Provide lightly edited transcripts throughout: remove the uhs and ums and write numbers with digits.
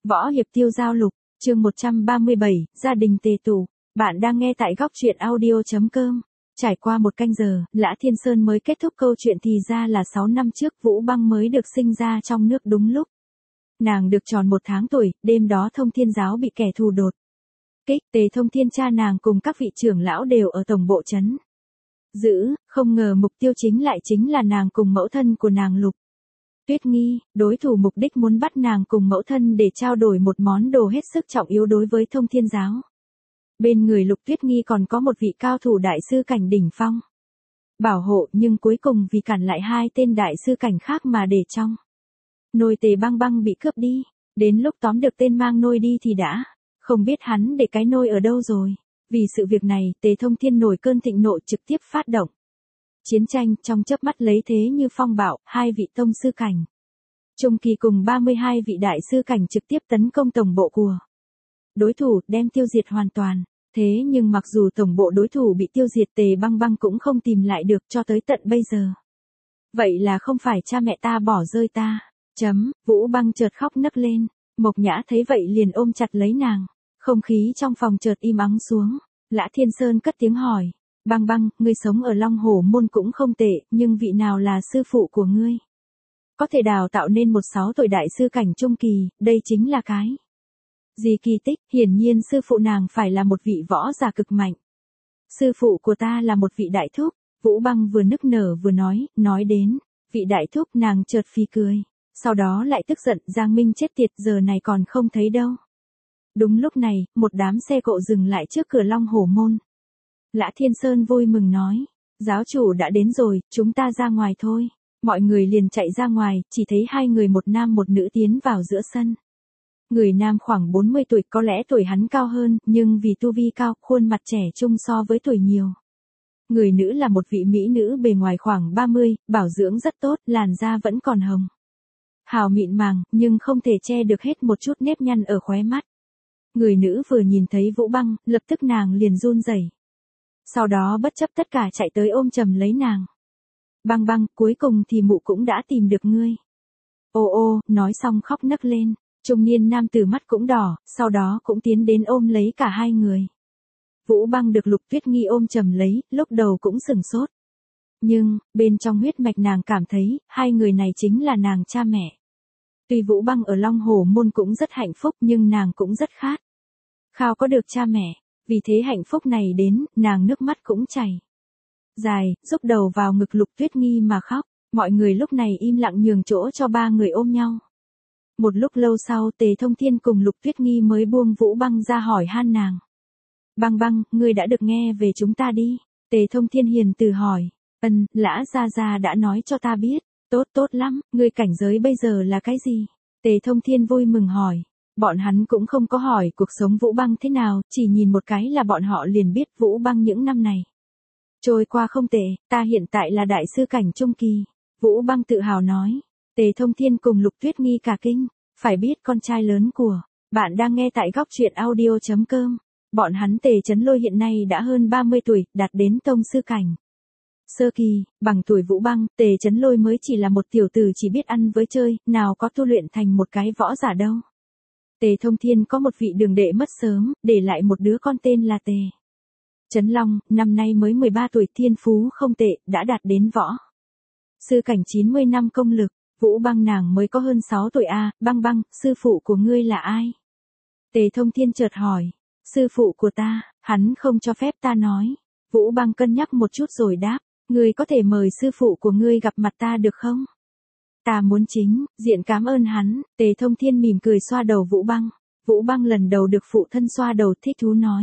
Võ hiệp tiêu giao lục, chương 137, gia đình tề tụ. Bạn đang nghe tại góc truyện audio.com. Trải qua một canh giờ, Lã Thiên Sơn mới kết thúc câu chuyện thì ra là 6 năm trước Vũ Băng mới được sinh ra trong nước đúng lúc. Nàng được tròn 1 tháng tuổi, đêm đó Thông Thiên giáo bị kẻ thù đột kích, Tề Thông Thiên cha nàng cùng các vị trưởng lão đều ở tổng bộ trấn giữ, không ngờ mục tiêu chính là nàng cùng mẫu thân của nàng Lục Tuyết Nghi. Đối thủ mục đích muốn bắt nàng cùng mẫu thân để trao đổi một món đồ hết sức trọng yếu đối với Thông Thiên giáo. Bên người Lục Tuyết Nghi còn có một vị cao thủ đại sư cảnh đỉnh phong bảo hộ, nhưng cuối cùng vì cản lại 2 tên đại sư cảnh khác mà để trong nôi Tề Băng Băng bị cướp đi. Đến lúc tóm được tên mang nôi đi thì đã không biết hắn để cái nôi ở đâu rồi. Vì sự việc này, Tề Thông Thiên nổi cơn thịnh nộ trực tiếp phát động chiến tranh, trong chớp mắt lấy thế như phong bạo, 2 vị tông sư cảnh trung kỳ cùng 32 vị đại sư cảnh trực tiếp tấn công tổng bộ của đối thủ, đem tiêu diệt hoàn toàn. Thế nhưng mặc dù tổng bộ đối thủ bị tiêu diệt, Tề Băng Băng cũng không tìm lại được cho tới tận bây giờ. Vậy là không phải cha mẹ ta bỏ rơi ta. Vũ Băng chợt khóc nấc lên. Mộc Nhã thấy vậy liền ôm chặt lấy nàng. Không khí trong phòng chợt im ắng xuống. Lã Thiên Sơn cất tiếng hỏi. Băng Băng, ngươi sống ở Long Hổ môn cũng không tệ, nhưng vị nào là sư phụ của ngươi? Có thể đào tạo nên một 6 tuổi đại sư cảnh trung kỳ, đây chính là cái gì kỳ tích. Hiển nhiên sư phụ nàng phải là một vị võ giả cực mạnh. Sư phụ của ta là một vị đại thúc. Vũ Băng vừa nức nở vừa nói đến vị đại thúc, nàng chợt phì cười. Sau đó lại tức giận, Giang Minh chết tiệt, giờ này còn không thấy đâu. Đúng lúc này, một đám xe cộ dừng lại trước cửa Long Hổ môn. Lã Thiên Sơn vui mừng nói, giáo chủ đã đến rồi, chúng ta ra ngoài thôi. Mọi người liền chạy ra ngoài, chỉ thấy 2 người, một nam một nữ tiến vào giữa sân. Người nam khoảng 40 tuổi, có lẽ tuổi hắn cao hơn, nhưng vì tu vi cao, khuôn mặt trẻ trung so với tuổi nhiều. Người nữ là một vị mỹ nữ bề ngoài khoảng 30, bảo dưỡng rất tốt, làn da vẫn còn hồng hào mịn màng, nhưng không thể che được hết một chút nếp nhăn ở khóe mắt. Người nữ vừa nhìn thấy Vũ Băng, lập tức nàng liền run rẩy. Sau đó bất chấp tất cả chạy tới ôm chầm lấy nàng. Băng Băng, cuối cùng thì mụ cũng đã tìm được ngươi. Ô, nói xong khóc nấc lên. Trung niên nam tử mắt cũng đỏ, sau đó cũng tiến đến ôm lấy cả 2 người. Vũ Băng được Lục Tuyết Nghi ôm chầm lấy, lúc đầu cũng sửng sốt. Nhưng, bên trong huyết mạch nàng cảm thấy, 2 người này chính là nàng cha mẹ. Tuy Vũ Băng ở Long Hổ môn cũng rất hạnh phúc, nhưng nàng cũng rất khát khao có được cha mẹ. Vì thế hạnh phúc này đến, nàng nước mắt cũng chảy dài, rúc đầu vào ngực Lục Tuyết Nghi mà khóc. Mọi người lúc này im lặng nhường chỗ cho 3 người ôm nhau. Một lúc lâu sau, Tề Thông Thiên cùng Lục Tuyết Nghi mới buông Vũ Băng ra hỏi han nàng. Băng Băng, ngươi đã được nghe về chúng ta đi. Tề Thông Thiên hiền từ hỏi. Lã gia gia đã nói cho ta biết. Tốt lắm, ngươi cảnh giới bây giờ là cái gì? Tề Thông Thiên vui mừng hỏi. Bọn hắn cũng không có hỏi cuộc sống Vũ Băng thế nào, chỉ nhìn một cái là bọn họ liền biết Vũ Băng những năm này trôi qua không tệ. Ta hiện tại là đại sư cảnh trung kỳ. Vũ Băng tự hào nói. Tề Thông Thiên cùng Lục Tuyết Nghi cả kinh. Phải biết con trai lớn của bạn đang nghe tại góc truyện audio.com. Bọn hắn Tề Chấn Lôi hiện nay đã hơn 30 tuổi, đạt đến tông sư cảnh sơ kỳ. Bằng tuổi Vũ Băng, Tề Chấn Lôi mới chỉ là một tiểu tử chỉ biết ăn với chơi, nào có tu luyện thành một cái võ giả đâu. Tề Thông Thiên có một vị đường đệ mất sớm, để lại một đứa con tên là Tề Chấn Long, năm nay mới 13 tuổi, thiên phú không tệ, đã đạt đến võ sư cảnh 90 năm công lực. Vũ Băng nàng mới có hơn 6 tuổi a. Băng Băng, sư phụ của ngươi là ai? Tề Thông Thiên chợt hỏi. Sư phụ của ta, hắn không cho phép ta nói. Vũ Băng cân nhắc một chút rồi đáp. Ngươi có thể mời sư phụ của ngươi gặp mặt ta được không? Ta muốn chính diện cảm ơn hắn. Tề Thông Thiên mỉm cười xoa đầu Vũ Băng. Vũ Băng lần đầu được phụ thân xoa đầu, thích thú nói.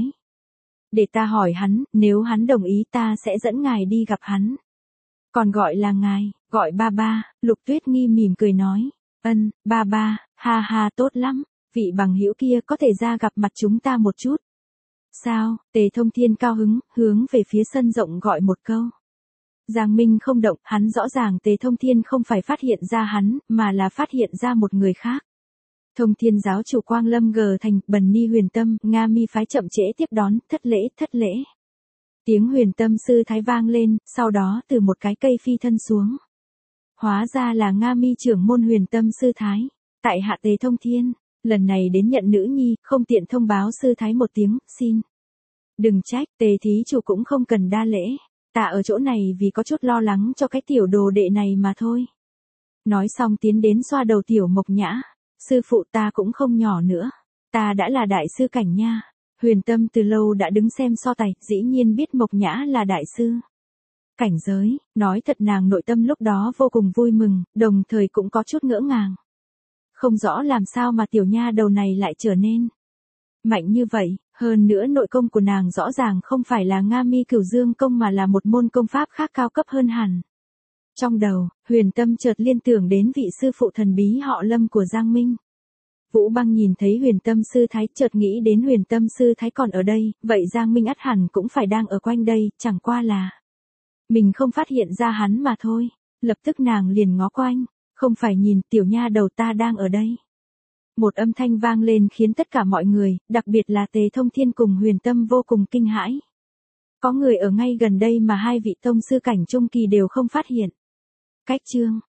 Để ta hỏi hắn, nếu hắn đồng ý ta sẽ dẫn ngài đi gặp hắn. Còn gọi là ngài, gọi ba ba. Lục Tuyết Nghi mỉm cười nói. Ba ba, ha tốt lắm. Vị bằng hữu kia có thể ra gặp mặt chúng ta một chút. Sao? Tề Thông Thiên cao hứng, hướng về phía sân rộng gọi một câu. Giang Minh không động, hắn rõ ràng Tề Thông Thiên không phải phát hiện ra hắn, mà là phát hiện ra một người khác. Thông Thiên giáo chủ Quang Lâm G Thành, Bần Ni Huyền Tâm, Nga Mi phái chậm trễ tiếp đón, thất lễ. Tiếng Huyền Tâm sư thái vang lên, sau đó từ một cái cây phi thân xuống. Hóa ra là Nga Mi trưởng môn Huyền Tâm sư thái. Tại hạ Tề Thông Thiên. Lần này đến nhận nữ nhi, không tiện thông báo sư thái một tiếng, xin. Đừng trách, Tề thí chủ cũng không cần đa lễ. Ta ở chỗ này vì có chút lo lắng cho cái tiểu đồ đệ này mà thôi. Nói xong tiến đến xoa đầu tiểu Mộc Nhã. Sư phụ ta cũng không nhỏ nữa. Ta đã là đại sư cảnh nha. Huyền Tâm từ lâu đã đứng xem so tài, dĩ nhiên biết Mộc Nhã là đại sư cảnh giới, nói thật nàng nội tâm lúc đó vô cùng vui mừng, đồng thời cũng có chút ngỡ ngàng. Không rõ làm sao mà tiểu nha đầu này lại trở nên mạnh như vậy, hơn nữa nội công của nàng rõ ràng không phải là Nga Mi Cửu Dương công mà là một môn công pháp khác cao cấp hơn hẳn. Trong đầu, Huyền Tâm chợt liên tưởng đến vị sư phụ thần bí họ Lâm của Giang Minh. Vũ Băng nhìn thấy Huyền Tâm sư thái chợt nghĩ đến Huyền Tâm sư thái còn ở đây, vậy Giang Minh ắt hẳn cũng phải đang ở quanh đây, chẳng qua là mình không phát hiện ra hắn mà thôi. Lập tức nàng liền ngó quanh, không phải nhìn tiểu nha đầu ta đang ở đây. Một âm thanh vang lên khiến tất cả mọi người, đặc biệt là Tề Thông Thiên cùng Huyền Tâm vô cùng kinh hãi. Có người ở ngay gần đây mà hai vị tông sư cảnh trung kỳ đều không phát hiện. Cách chương